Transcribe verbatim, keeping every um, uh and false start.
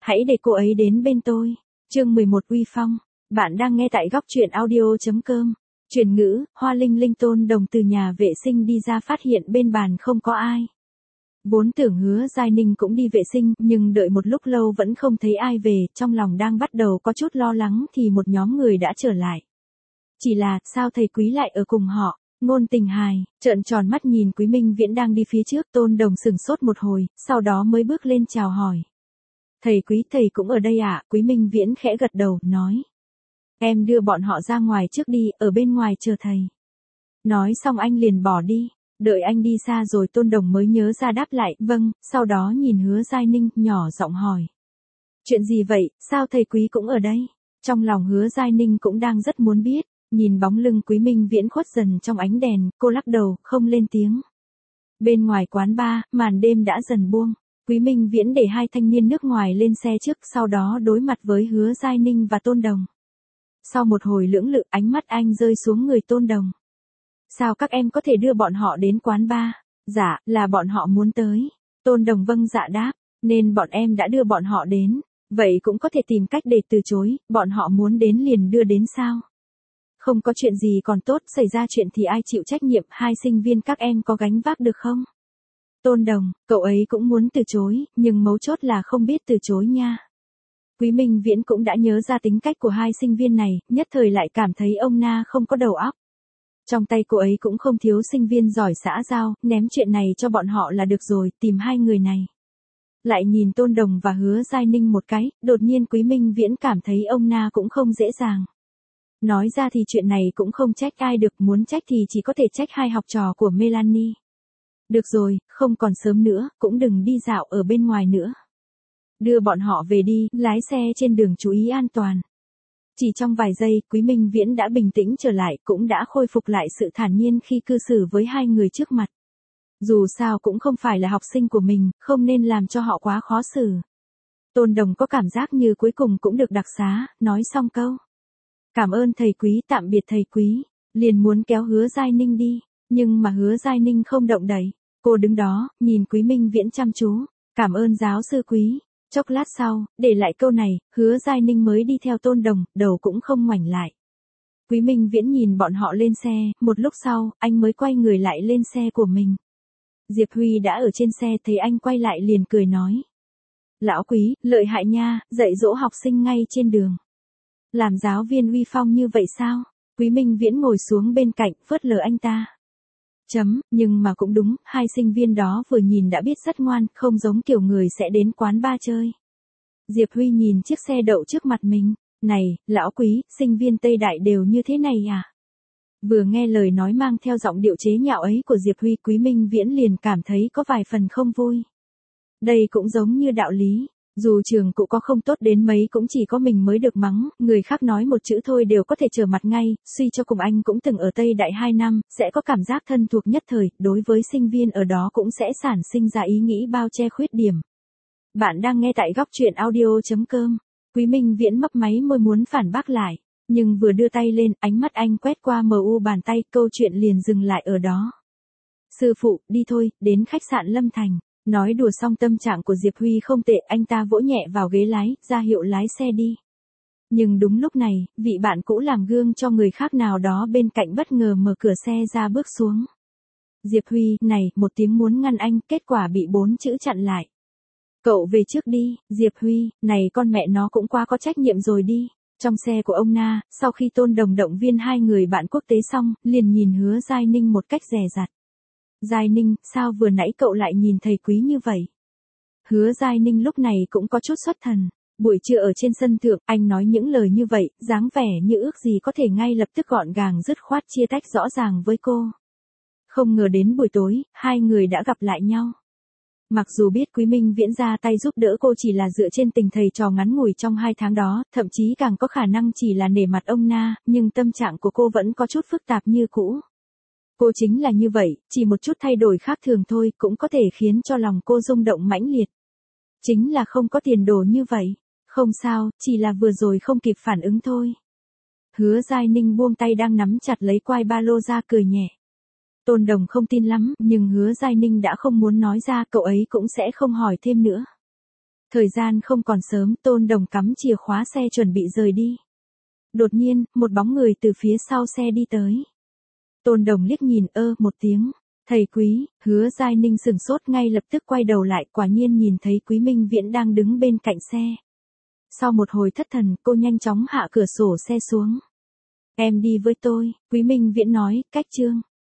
hãy để cô ấy đến bên tôi. Chương mười một Uy Phong. Bạn đang nghe tại góc truyện audio.com. Truyền ngữ, Hoa Linh Linh Tôn Đồng từ nhà vệ sinh đi ra phát hiện bên bàn không có ai. Vốn tưởng Hứa Giai Ninh cũng đi vệ sinh, nhưng đợi một lúc lâu vẫn không thấy ai về, trong lòng đang bắt đầu có chút lo lắng thì một nhóm người đã trở lại. Chỉ là, sao thầy Quý lại ở cùng họ? Ngôn Tình Hài, trợn tròn mắt nhìn Quý Minh Viễn đang đi phía trước, Tôn Đồng sửng sốt một hồi, sau đó mới bước lên chào hỏi. Thầy Quý, thầy cũng ở đây à? Quý Minh Viễn khẽ gật đầu, nói. Em đưa bọn họ ra ngoài trước đi, ở bên ngoài chờ thầy. Nói xong anh liền bỏ đi, đợi anh đi xa rồi Tôn Đồng mới nhớ ra đáp lại, vâng, sau đó nhìn Hứa Giai Ninh, nhỏ giọng hỏi. Chuyện gì vậy, sao thầy Quý cũng ở đây? Trong lòng Hứa Giai Ninh cũng đang rất muốn biết. Nhìn bóng lưng Quý Minh Viễn khuất dần trong ánh đèn, cô lắc đầu, không lên tiếng. Bên ngoài quán bar, màn đêm đã dần buông. Quý Minh Viễn để hai thanh niên nước ngoài lên xe trước, sau đó đối mặt với Hứa Giai Ninh và Tôn Đồng. Sau một hồi lưỡng lự, ánh mắt anh rơi xuống người Tôn Đồng. Sao các em có thể đưa bọn họ đến quán bar? Dạ, là bọn họ muốn tới. Tôn Đồng vâng dạ đáp, nên bọn em đã đưa bọn họ đến. Vậy cũng có thể tìm cách để từ chối, bọn họ muốn đến liền đưa đến sao? Không có chuyện gì còn tốt, xảy ra chuyện thì ai chịu trách nhiệm, hai sinh viên các em có gánh vác được không? Tôn Đồng, cậu ấy cũng muốn từ chối, nhưng mấu chốt là không biết từ chối nha. Quý Minh Viễn cũng đã nhớ ra tính cách của hai sinh viên này, nhất thời lại cảm thấy ông Na không có đầu óc. Trong tay cô ấy cũng không thiếu sinh viên giỏi xã giao, ném chuyện này cho bọn họ là được rồi, tìm hai người này. Lại nhìn Tôn Đồng và Hứa Giai Ninh một cái, đột nhiên Quý Minh Viễn cảm thấy ông Na cũng không dễ dàng. Nói ra thì chuyện này cũng không trách ai được, muốn trách thì chỉ có thể trách hai học trò của Melanie. Được rồi, không còn sớm nữa, cũng đừng đi dạo ở bên ngoài nữa. Đưa bọn họ về đi, lái xe trên đường chú ý an toàn. Chỉ trong vài giây, Quý Minh Viễn đã bình tĩnh trở lại, cũng đã khôi phục lại sự thản nhiên khi cư xử với hai người trước mặt. Dù sao cũng không phải là học sinh của mình, không nên làm cho họ quá khó xử. Tôn Đồng có cảm giác như cuối cùng cũng được đặc xá, nói xong câu. Cảm ơn thầy Quý, tạm biệt thầy Quý, liền muốn kéo Hứa Giai Ninh đi, nhưng mà Hứa Giai Ninh không động đậy, cô đứng đó, nhìn Quý Minh Viễn chăm chú, cảm ơn giáo sư Quý, chốc lát sau, để lại câu này, Hứa Giai Ninh mới đi theo Tôn Đồng, đầu cũng không ngoảnh lại. Quý Minh Viễn nhìn bọn họ lên xe, một lúc sau, anh mới quay người lại lên xe của mình. Diệp Huy đã ở trên xe, thấy anh quay lại liền cười nói. Lão Quý, lợi hại nha, dạy dỗ học sinh ngay trên đường. Làm giáo viên uy phong như vậy sao? Quý Minh Viễn ngồi xuống bên cạnh, phớt lờ anh ta. Chấm, nhưng mà cũng đúng, hai sinh viên đó vừa nhìn đã biết rất ngoan, không giống kiểu người sẽ đến quán bar chơi. Diệp Huy nhìn chiếc xe đậu trước mặt mình. Này, lão Quý, sinh viên Tây Đại đều như thế này à? Vừa nghe lời nói mang theo giọng điệu chế nhạo ấy của Diệp Huy, Quý Minh Viễn liền cảm thấy có vài phần không vui. Đây cũng giống như đạo lý. Dù trường cụ có không tốt đến mấy cũng chỉ có mình mới được mắng, người khác nói một chữ thôi đều có thể trở mặt ngay, suy cho cùng anh cũng từng ở Tây Đại hai năm, sẽ có cảm giác thân thuộc nhất thời, đối với sinh viên ở đó cũng sẽ sản sinh ra ý nghĩ bao che khuyết điểm. Bạn đang nghe tại góc truyện audio.com, Quý Minh Viễn mấp máy môi muốn phản bác lại, nhưng vừa đưa tay lên, ánh mắt anh quét qua mờ u bàn tay, câu chuyện liền dừng lại ở đó. Sư phụ, đi thôi, đến khách sạn Lâm Thành. Nói đùa xong tâm trạng của Diệp Huy không tệ, anh ta vỗ nhẹ vào ghế lái, ra hiệu lái xe đi. Nhưng đúng lúc này, vị bạn cũ làm gương cho người khác nào đó bên cạnh bất ngờ mở cửa xe ra bước xuống. Diệp Huy, này, một tiếng muốn ngăn anh, kết quả bị bốn chữ chặn lại. Cậu về trước đi, Diệp Huy, này con mẹ nó cũng quá có trách nhiệm rồi đi. Trong xe của ông Na, sau khi Tôn Đồng động viên hai người bạn quốc tế xong, liền nhìn Hứa Giai Ninh một cách dè dặt. Giai Ninh, sao vừa nãy cậu lại nhìn thầy Quý như vậy? Hứa Giai Ninh lúc này cũng có chút xuất thần. Buổi trưa ở trên sân thượng, anh nói những lời như vậy, dáng vẻ như ước gì có thể ngay lập tức gọn gàng dứt khoát chia tách rõ ràng với cô. Không ngờ đến buổi tối, hai người đã gặp lại nhau. Mặc dù biết Quý Minh Viễn ra tay giúp đỡ cô chỉ là dựa trên tình thầy trò ngắn ngủi trong hai tháng đó, thậm chí càng có khả năng chỉ là nể mặt ông Na, nhưng tâm trạng của cô vẫn có chút phức tạp như cũ. Cô chính là như vậy, chỉ một chút thay đổi khác thường thôi cũng có thể khiến cho lòng cô rung động mãnh liệt. Chính là không có tiền đồ như vậy. Không sao, chỉ là vừa rồi không kịp phản ứng thôi. Hứa Giai Ninh buông tay đang nắm chặt lấy quai ba lô ra cười nhẹ. Tôn Đồng không tin lắm, nhưng Hứa Giai Ninh đã không muốn nói ra, cậu ấy cũng sẽ không hỏi thêm nữa. Thời gian không còn sớm, Tôn Đồng cắm chìa khóa xe chuẩn bị rời đi. Đột nhiên, một bóng người từ phía sau xe đi tới. Tôn Đồng liếc nhìn ơ một tiếng. Thầy Quý, Hứa Giai Ninh sừng sốt ngay lập tức quay đầu lại, quả nhiên nhìn thấy Quý Minh Viễn đang đứng bên cạnh xe. Sau một hồi thất thần, cô nhanh chóng hạ cửa sổ xe xuống. Em đi với tôi, Quý Minh Viễn nói, cách Trương.